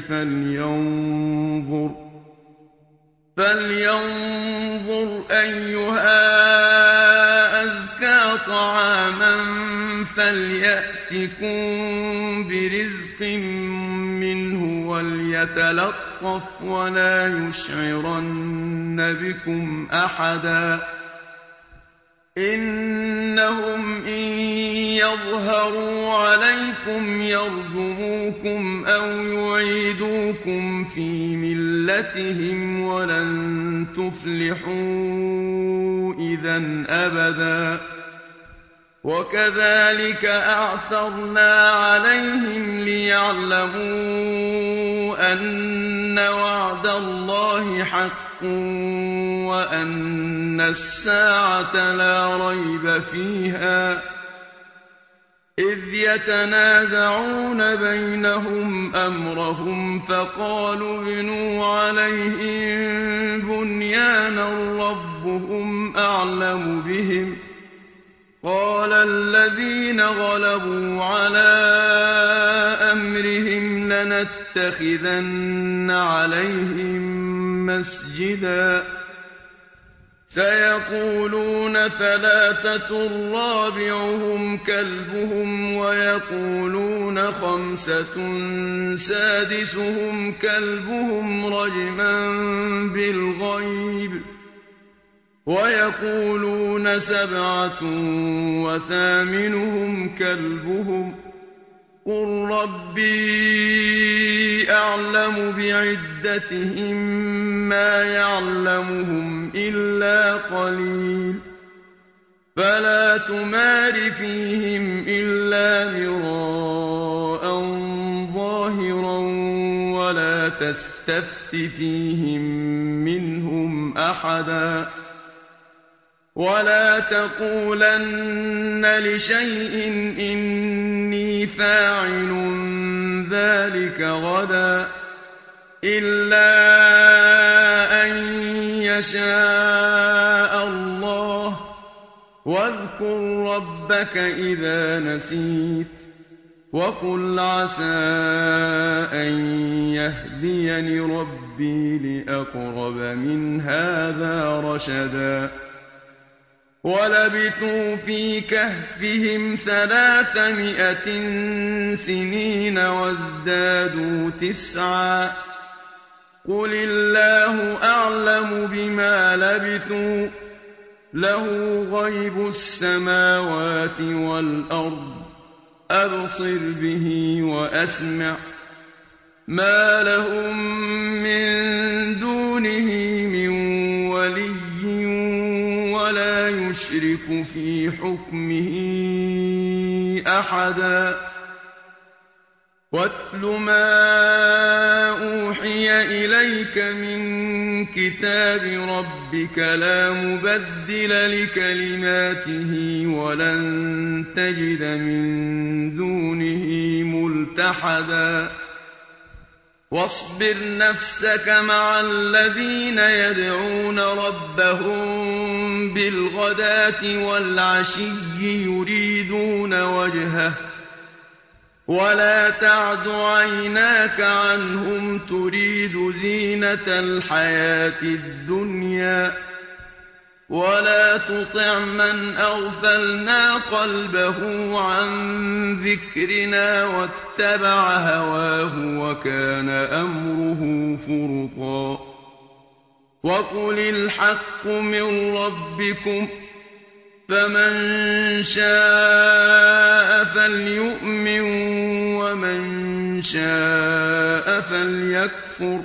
S1: فَلْيَنظُرْ أَيُّهَا أَزْكَىٰ طَعَامًا فَلْيَأْتِكُم بِرِزْقٍ مِّنْهُ وَلْيَتَلَطَّفْ وَلَا يُشْعِرَنَّ بِكُمْ أَحَدًا إِنَّهُمْ إِن يَظْهَرُوا عَلَيْكُمْ يَرْجُمُوكُمْ أَوْ يُعِيدُوكُمْ فِي مِلَّتِهِمْ وَلَن تُفْلِحُوا إِذًا أَبَدًا وَكَذَٰلِكَ أَعْثَرْنَا عَلَيْهِمْ لِيَعْلَمُوا أَنَّ وَعْدَ اللَّهِ حَقٌّ وَأَنَّ السَّاعَةَ لَا رَيْبَ فِيهَا إِذْ يَتَنَازَعُونَ بَيْنَهُمْ أَمْرَهُمْ فَقَالُوا ابْنُوا عَلَيْهِم بُنْيَانًا رَّبُّهُمْ أَعْلَمُ بِهِمْ ۚ قَالَ الَّذِينَ غَلَبُوا عَلَىٰ أَمْرِهِمْ لَنَتَّخِذَنَّ عَلَيْهِم مَّسْجِدًا سَيَقُولُونَ ثَلَاثَةٌ رَّابِعُهُمْ كَلْبُهُمْ وَيَقُولُونَ خَمْسَةٌ سَادِسُهُمْ كَلْبُهُمْ رَجْمًا بِالْغَيْبِ ۖ وَيَقُولُونَ سَبْعَةٌ وَثَامِنُهُمْ كَلْبُهُمْ ۚ قُل رَّبِّي أَعْلَمُ بِعِدَّتِهِم مَّا يَعْلَمُهُمْ إِلَّا قَلِيلٌ ۖ فَلَا تُمَارِ فِيهِمْ إِلَّا مِرَاءً ظَاهِرًا وَلَا تَسْتَفْتِ فِيهِم مِّنْهُمْ أَحَدًا وَلَا تَقُولَنَّ لِشَيْءٍ إِنِّي فَاعِلٌ ذَٰلِكَ غَدًا إِلَّا أَن يَشَاءَ اللَّهُ ۚ وَاذْكُر رَّبَّكَ إِذَا نَسِيتَ وَقُلْ عَسَىٰ أَن يَهْدِيَنِ رَبِّي لِأَقْرَبَ مِنْ هَٰذَا رَشَدًا وَلَبِثُوا فِي كَهْفِهِمْ 300 سِنِينَ وَازْدَادُوا تِسْعًا ۚ قُلِ اللَّهُ أَعْلَمُ بِمَا لَبِثُوا ۖ لَهُ غَيْبُ السَّمَاوَاتِ وَالْأَرْضِ ۖ أَبْصِرْ بِهِ وَأَسْمِعْ ۚ مَا لَهُم مِّن دُونِهِ مِن وَلِيٍّ وَلَا يُشْرِكُ فِي حُكْمِهِ أَحَدًا وَاتْلُ مَا أُوحِيَ إِلَيْكَ مِن كِتَابِ رَبِّكَ ۖ لَا مُبَدِّلَ لِكَلِمَاتِهِ وَلَن تَجِدَ مِن دُونِهِ مُلْتَحَدًا وَاصْبِرْ نَفْسَكَ مَعَ الَّذِينَ يَدْعُونَ رَبَّهُم بِالْغَدَاةِ وَالْعَشِيِّ يُرِيدُونَ وَجْهَهُ ۖ وَلَا تَعْدُ عَيْنَاكَ عَنْهُمْ تُرِيدُ زِينَةَ الْحَيَاةِ الدُّنْيَا ۖ وَلَا تُطِعْ مَنْ أَغْفَلْنَا قَلْبَهُ عَن ذِكْرِنَا وَاتَّبَعَ هَوَاهُ وَكَانَ أَمْرُهُ فُرُطًا وَقُلِ الْحَقُّ مِن رَّبِّكُمْ ۖ فَمَن شَاءَ فَلْيُؤْمِن وَمَن شَاءَ فَلْيَكْفُرْ ۚ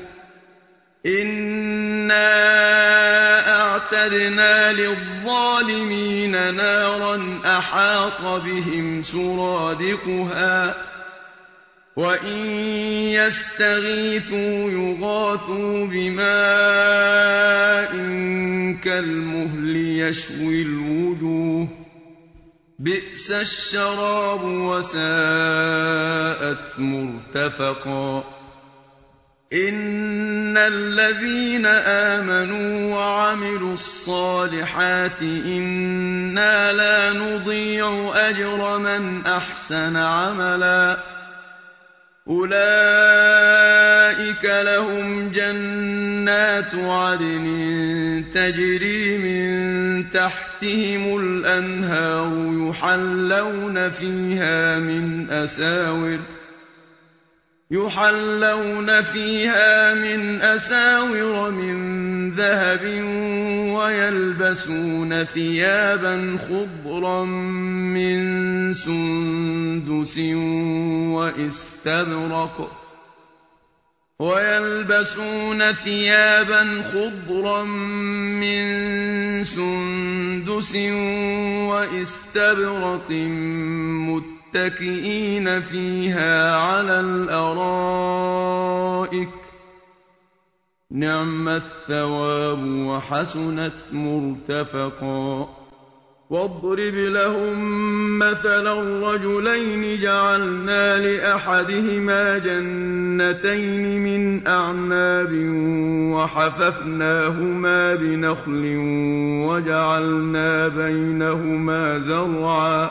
S1: إِنَّا أَعْتَدْنَا لِلظَّالِمِينَ نَارًا أَحَاطَ بِهِمْ سُرَادِقُهَا ۚ وَإِن يَسْتَغِيثُوا يُغَاثُوا بِمَاءٍ كَالْمُهْلِ يَشْوِي الْوُجُوهَ ۚ بِئْسَ الشَّرَابُ وَسَاءَتْ مُرْتَفَقًا إِنَّ الَّذِينَ آمَنُوا وَعَمِلُوا الصَّالِحَاتِ إِنَّا لَا نُضِيعُ أَجْرَ مَنْ أَحْسَنَ عَمَلًا أُولَٰئِكَ لَهُمْ جَنَّاتُ عَدْنٍ تَجْرِي مِن تَحْتِهِمُ الْأَنْهَارُ يُحَلَّوْنَ فِيهَا مِنْ أَسَاوِرَ مِن ذَهَبٍ وَيَلْبَسُونَ ثِيَابًا خُضْرًا مِّن سُندُسٍ وَإِسْتَبْرَقٍ مُّتَّكِئِينَ فِيهَا عَلَى الْأَرَائِكِ ۚ نِعْمَ الثَّوَابُ وَحَسُنَتْ مُرْتَفَقًا وَاضْرِبْ لَهُم مَّثَلًا رَّجُلَيْنِ جَعَلْنَا لِأَحَدِهِمَا جَنَّتَيْنِ مِنْ أَعْنَابٍ وَحَفَفْنَاهُمَا بِنَخْلٍ وَجَعَلْنَا بَيْنَهُمَا زَرْعًا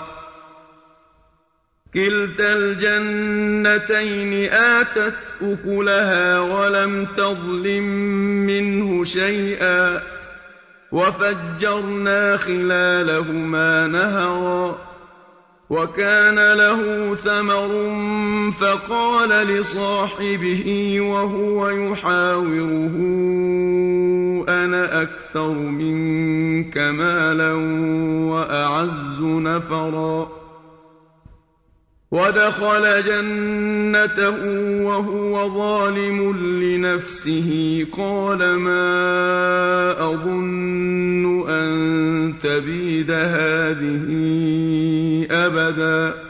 S1: كِلْتَا الْجَنَّتَيْنِ آتَتْ أُكُلَهَا وَلَمْ تَظْلِم مِّنْهُ شَيْئًا ۚ وَفَجَّرْنَا خِلَالَهُمَا نَهَرًا وَكَانَ لَهُ ثَمَرٌ فَقَالَ لِصَاحِبِهِ وَهُوَ يُحَاوِرُهُ أَنَا أَكْثَرُ مِنكَ مَالًا وَأَعَزُّ نَفَرًا وَدَخَلَ جَنَّتَهُ وَهُوَ ظَالِمٌ لِّنَفْسِهِ قَالَ مَا أَظُنُّ أَن تَبِيدَ هَٰذِهِ أَبَدًا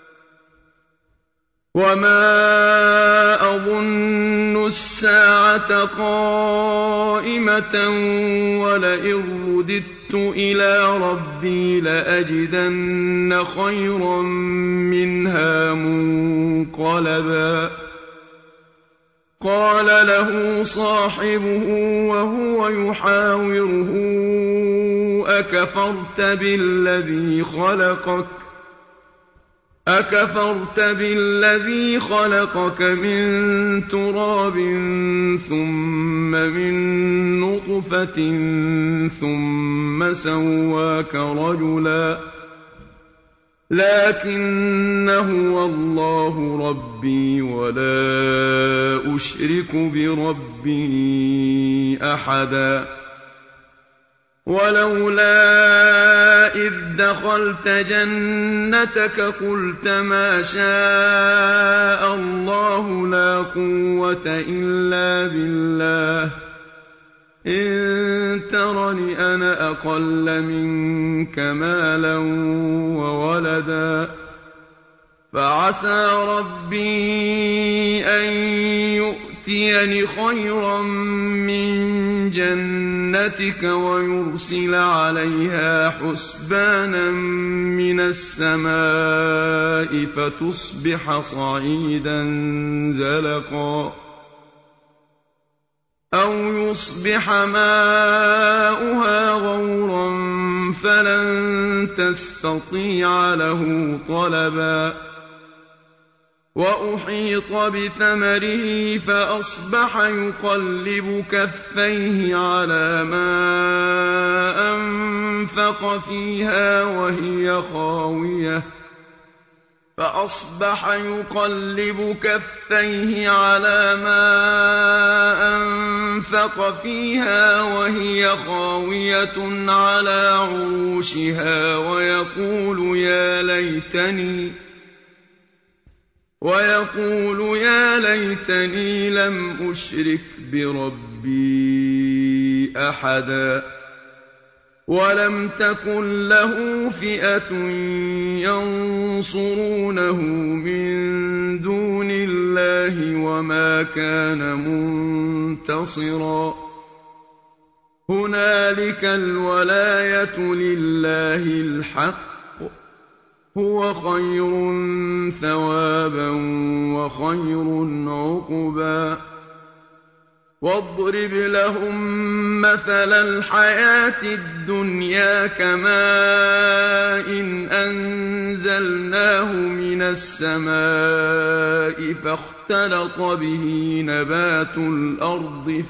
S1: وَمَا أَظُنُّ السَّاعَةَ قَائِمَةً وَلَئِن رُّدِدتُّ إِلَىٰ رَبِّي لَأَجِدَنَّ خَيْرًا مِّنْهَا مُنقَلَبًا قَالَ لَهُ صَاحِبُهُ وَهُوَ يُحَاوِرُهُ أَكَفَرْتَ بِالَّذِي خَلَقَكَ مِن تُرَابٍ ثُمَّ مِن نُّطْفَةٍ ثُمَّ سَوَّاكَ رَجُلًا لَّٰكِنَّ هُوَ اللَّهُ رَبِّي وَلَا أُشْرِكُ بِرَبِّي أَحَدًا وَلَوْلَا إِذْ دَخَلْتَ جَنَّتَكَ قُلْتَ مَا شَاءَ اللَّهُ لَا قُوَّةَ إِلَّا بِاللَّهِ إِن تَرَنِ أَنَا أَقَلَّ مِنكَ مَالًا وَوَلَدًا فَعَسَىٰ رَبِّي أَن يُؤْتِيَنِ خَيْرًا مِّن جَنَّتِكَ وَيُرْسِلَ عَلَيْهَا حُسْبَانًا مِّنَ السَّمَاءِ فَتُصْبِحَ صَعِيدًا زَلَقًا أَوْ يُصْبِحَ مَاؤُهَا غَوْرًا فَلَن تَسْتَطِيعَ لَهُ طَلَبًا وَأُحِيطَ بِثَمَرِهِ فَأَصْبَحَ يُقَلِّبُ كَفَّيْهِ عَلَىٰ مَا أَنفَقَ فِيهَا وَهِيَ خَاوِيَةٌ عَلَىٰ عُرُوشِهَا وَيَقُولُ يَا لَيْتَنِي لَمْ أُشْرِكْ بِرَبِّي أَحَدًا وَلَمْ تَكُن لَّهُ فِئَةٌ يَنصُرُونَهُ مِن دُونِ اللَّهِ وَمَا كَانَ مُنتَصِرًا هُنَالِكَ الْوَلَايَةُ لِلَّهِ الْحَقِّ ۚ هُوَ خَيْرٌ ثَوَابًا وَخَيْرٌ عُقْبًا وَاضْرِبْ لَهُم مَّثَلَ الْحَيَاةِ الدُّنْيَا كَمَاءٍ أَنزَلْنَاهُ مِنَ السَّمَاءِ فَاخْتَلَطَ بِهِ نَبَاتُ الْأَرْضِ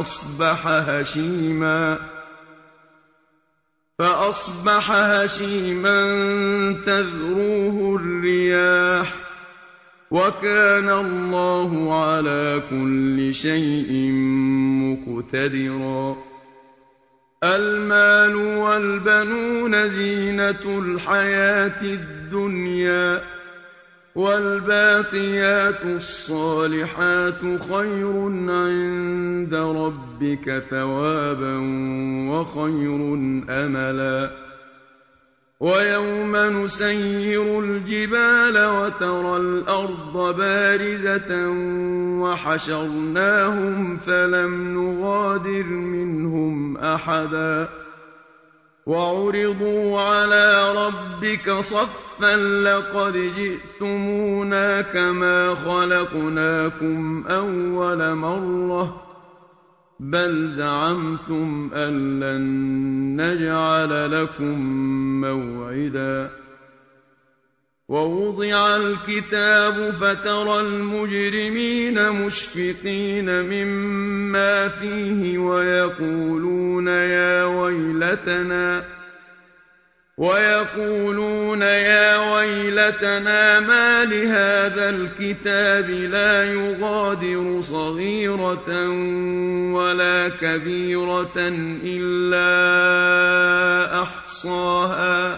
S1: فَأَصْبَحَ هَشِيمًا تَذْرُوهُ الرِّيَاحُ ۗ وَكَانَ اللَّهُ عَلَىٰ كُلِّ شَيْءٍ مُّقْتَدِرًا الْمَالُ وَالْبَنُونَ زِينَةُ الْحَيَاةِ الدُّنْيَا ۖ وَالْبَاقِيَاتُ الصَّالِحَاتُ خَيْرٌ عِندَ رَبِّكَ ثَوَابًا وَخَيْرٌ أَمَلًا وَيَوْمَ نُسَيِّرُ الْجِبَالَ وَتَرَى الْأَرْضَ بَارِزَةً وَحَشَرْنَاهُمْ فَلَمْ نُغَادِرْ مِنْهُمْ أَحَدًا وَعُرِضُوا عَلَىٰ رَبِّكَ صَفًّا لَّقَدْ جِئْتُمُونَا كَمَا خَلَقْنَاكُمْ أَوَّلَ مَرَّةٍ ۚ بَلْ زَعَمْتُمْ أَن لَّن نَّجْعَلَ لَكُم مَّوْعِدًا وَوُضِعَ الْكِتَابُ فَتَرَى الْمُجْرِمِينَ مُشْفِقِينَ مِمَّا فِيهِ وَيَقُولُونَ وَيَقُولُونَ يَا وَيْلَتَنَا مَالِ هَٰذَا الْكِتَابِ لَا يُغَادِرُ صَغِيرَةً وَلَا كَبِيرَةً إِلَّا أَحْصَاهَا ۚ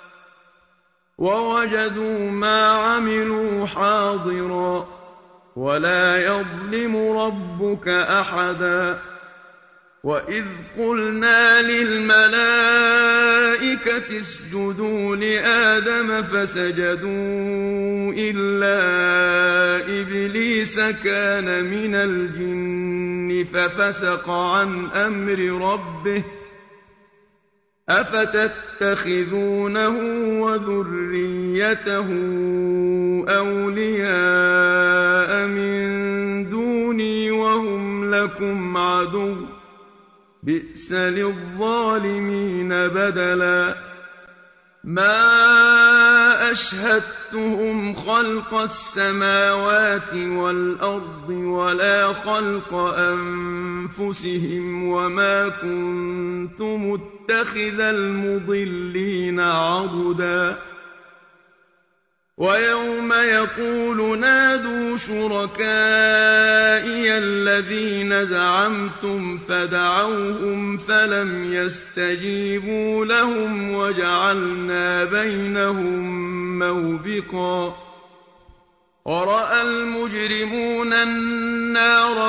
S1: وَوَجَدُوا مَا عَمِلُوا حَاضِرًا ۗ وَلَا يَظْلِمُ رَبُّكَ أَحَدًا. وَإِذْ قُلْنَا لِلْمَلَائِكَةِ اسْجُدُوا لِآدَمَ فَسَجَدُوا إِلَّا إِبْلِيسَ كَانَ مِنَ الْجِنِّ فَفَسَقَ عَنْ أَمْرِ رَبِّهِ ۗ أَفَتَتَّخِذُونَهُ وَذُرِّيَّتَهُ أَوْلِيَاءَ مِن دُونِي وَهُمْ لَكُمْ عَدُوٌّ ۚ بِئْسَ لِلظَّالِمِينَ بَدَلًا. مَا أَشْهَدتُّهُمْ خَلْقَ السَّمَاوَاتِ وَالْأَرْضِ وَلَا خَلْقَ أَنفُسِهِمْ وَمَا كُنتُ مُتَّخِذَ الْمُضِلِّينَ عَضُدًا. وَيَوْمَ يَقُولُ نَادُوا شُرَكَائِيَ الَّذِينَ زَعَمْتُمْ فَدَعَوْهُمْ فَلَمْ يَسْتَجِيبُوا لَهُمْ وَجَعَلْنَا بَيْنَهُم مَّوْبِقًا. وَرَأَى الْمُجْرِمُونَ النَّارَ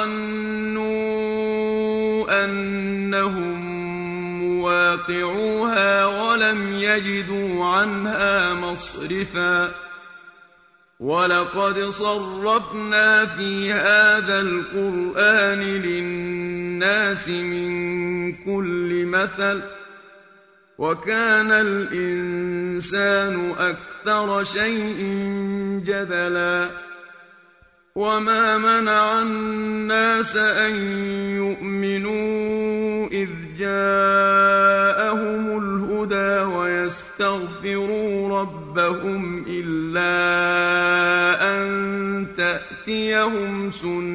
S1: فَظَنُّوا أَنَّهُم مُّوَاقِعُوهَا وَلَمْ يَجِدُوا عَنْهَا مَصْرِفًا. وَلَقَدْ صَرَّفْنَا فِي هَٰذَا الْقُرْآنِ لِلنَّاسِ مِن كُلِّ مَثَلٍ ۚ وَكَانَ الْإِنسَانُ أَكْثَرَ شَيْءٍ جَدَلًا. وَمَا مَنَعَ النَّاسَ أَن يُؤْمِنُوا إِذْ جَاءَهُمُ الْهُدَىٰ وَيَسْتَغْفِرُوا رَبَّهُمْ إِلَّا أَن تَأْتِيَهُمْ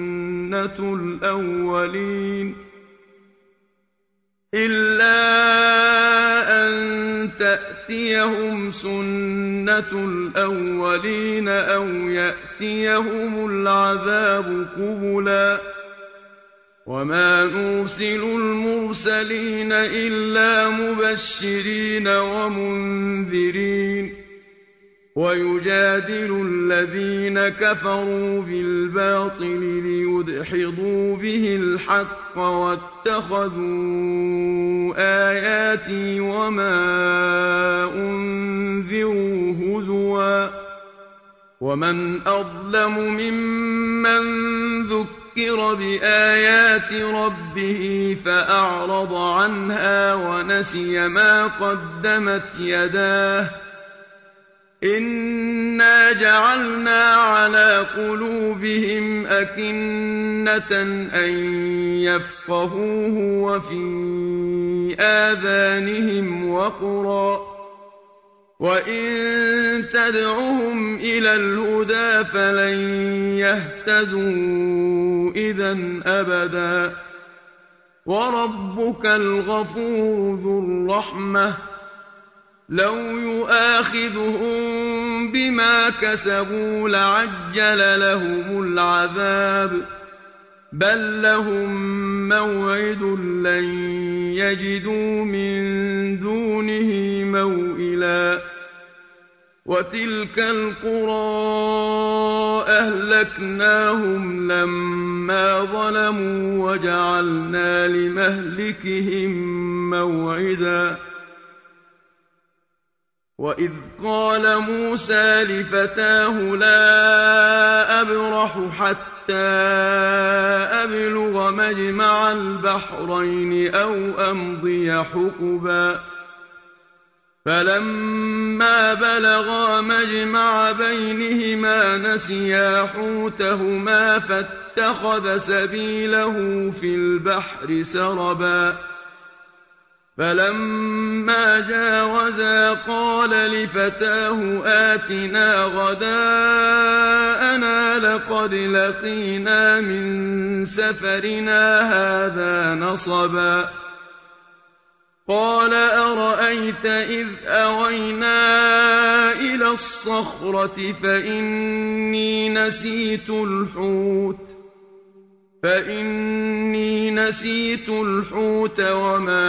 S1: سُنَّةُ الْأَوَّلِينَ أَوْ يَأْتِيَهُمُ الْعَذَابُ قُبُلًا. وَمَا نُرْسِلُ الْمُرْسَلِينَ إِلَّا مُبَشِّرِينَ وَمُنذِرِينَ ۖ وَيُجَادِلُ الَّذِينَ كَفَرُوا بِالْبَاطِلِ لِيُدْحِضُوا بِهِ الْحَقَّ ۖ وَاتَّخَذُوا آيَاتِي وَمَا أُنذِرُوا هُزُوًا. وَمَنْ أَظْلَمُ مِمَّن ذُكِّرَ بِآيَاتِ رَبِّهِ فَأَعْرَضَ عَنْهَا وَنَسِيَ مَا قَدَّمَتْ يَدَاهُ ۚ إِنَّا جَعَلْنَا عَلَىٰ قُلُوبِهِمْ أَكِنَّةً أَن يَفْقَهُوهُ وَفِي آذَانِهِمْ وَقْرًا ۚ وَإِن تَدْعُهُمْ إِلَى الْهُدَىٰ فَلَن يَهْتَدُوا إِذًا أَبَدًا. وَرَبُّكَ الْغَفُورُ ذُو الرَّحْمَةِ ۖ لَوْ يُؤَاخِذُهُم بِمَا كَسَبُوا لَعَجَّلَ لَهُمُ الْعَذَابَ ۚ بَل لَّهُم مَّوْعِدٌ لَّن يَجِدُوا مِن دُونِهِ مَوْئِلًا. وَتِلْكَ الْقُرَىٰ أَهْلَكْنَاهُمْ لَمَّا ظَلَمُوا وَجَعَلْنَا لِمَهْلِكِهِم مَّوْعِدًا. وَإِذْ قَالَ مُوسَىٰ لِفَتَاهُ لَا أَبْرَحُ حَتَّىٰ أَبْلُغَ مَجْمَعَ الْبَحْرَيْنِ أَوْ أَمْضِيَ حُقُبًا. فَلَمَّا بَلَغَا مَجْمَعَ بَيْنِهِمَا نَسِيَا حُوتَهُمَا فَاتَّخَذَ سَبِيلَهُ فِي الْبَحْرِ سَرَبًا. فَلَمَّا جَاوَزَا قَالَ لِفَتَاهُ آتِنَا غَدَاءَنَا لَقَدْ لَقِينَا مِن سَفَرِنَا هَٰذَا نَصَبًا. قَالَ أَرَأَيْتَ إِذْ أَوَيْنَا إِلَى الصَّخْرَةِ فَإِنِّي نَسِيتُ الْحُوتَ وَمَا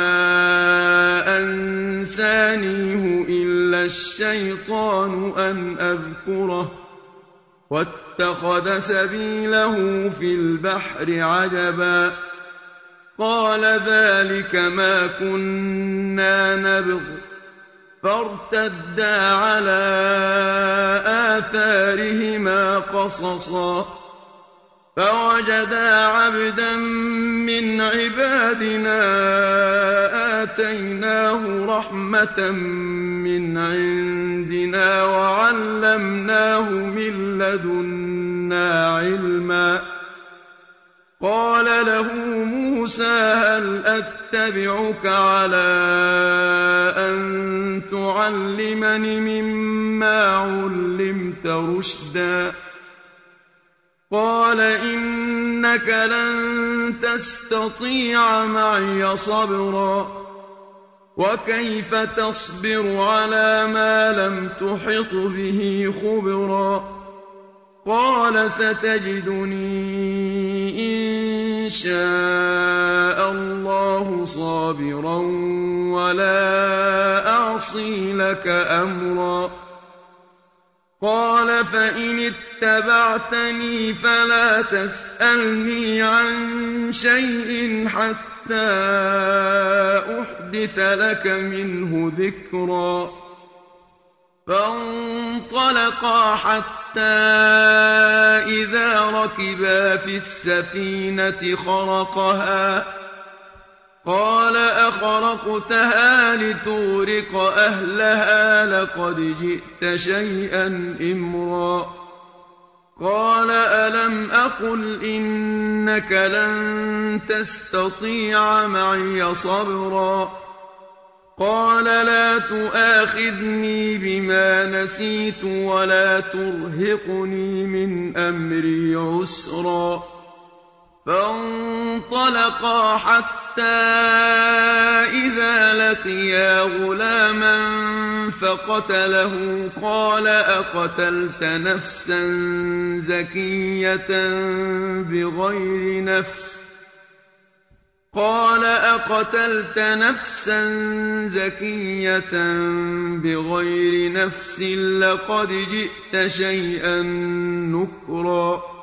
S1: أَنسَانِيهُ إِلَّا الشَّيْطَانُ أَنْ أَذْكُرَهُ وَاتَّخَذَ سَبِيلَهُ فِي الْبَحْرِ عَجَبًا قَالَ ذَٰلِكَ مَا كُنَّا نَبْغِ ۚ فَارْتَدَّا عَلَىٰ آثَارِهِمَا قَصَصًا فَوَجَدَا عَبْدًا مِّنْ عِبَادِنَا آتَيْنَاهُ رَحْمَةً مِّنْ عِندِنَا وَعَلَّمْنَاهُ مِن لَّدُنَّا عِلْمًا قَالَ لَهُ مُوسَىٰ هَلْ أَتَّبِعُكَ عَلَىٰ أَن تُعَلِّمَنِ مِمَّا عُلِّمْتَ رُشْدًا قَالَ إِنَّكَ لَن تَسْتَطِيعَ مَعِيَ صَبْرًا وَكَيْفَ تَصْبِرُ عَلَىٰ مَا لَمْ تُحِطْ بِهِ خُبْرًا قَالَ سَتَجِدُنِي إِن شَاءَ اللَّهُ صَابِرًا وَلَا أَعْصِي لَكَ أَمْرًا قَالَ فَإِنِ اتَّبَعْتَنِي فَلَا تَسْأَلْنِي عَن شَيْءٍ حَتَّىٰ أُحْدِثَ لَكَ مِنْهُ ذِكْرًا فَانطَلَقَا حَتَّىٰ إِذَا رَكِبَا فِي السَّفِينَةِ خَرَقَهَا قَالَ أَخَرَقْتَهَا لِتُغْرِقَ أَهْلَهَا لَقَدْ جِئْتَ شَيْئًا إِمْرًا قَالَ أَلَمْ أَقُلْ إِنَّكَ لَن تَسْتَطِيعَ مَعِيَ صَبْرًا قَالَ لَا تُؤَاخِذْنِي بِمَا نَسِيتُ وَلَا تُرْهِقْنِي مِنْ أَمْرِي عُسْرًا فَانطَلَقَا حَتَّىٰ إِذَا لَقِيَا غُلَامًا فَقَتَلَهُ قَالَ أَقَتَلْتَ نَفْسًا زَكِيَّةً بِغَيْرِ نَفْسٍ لَّقَدْ جِئْتَ شَيْئًا نُّكْرًا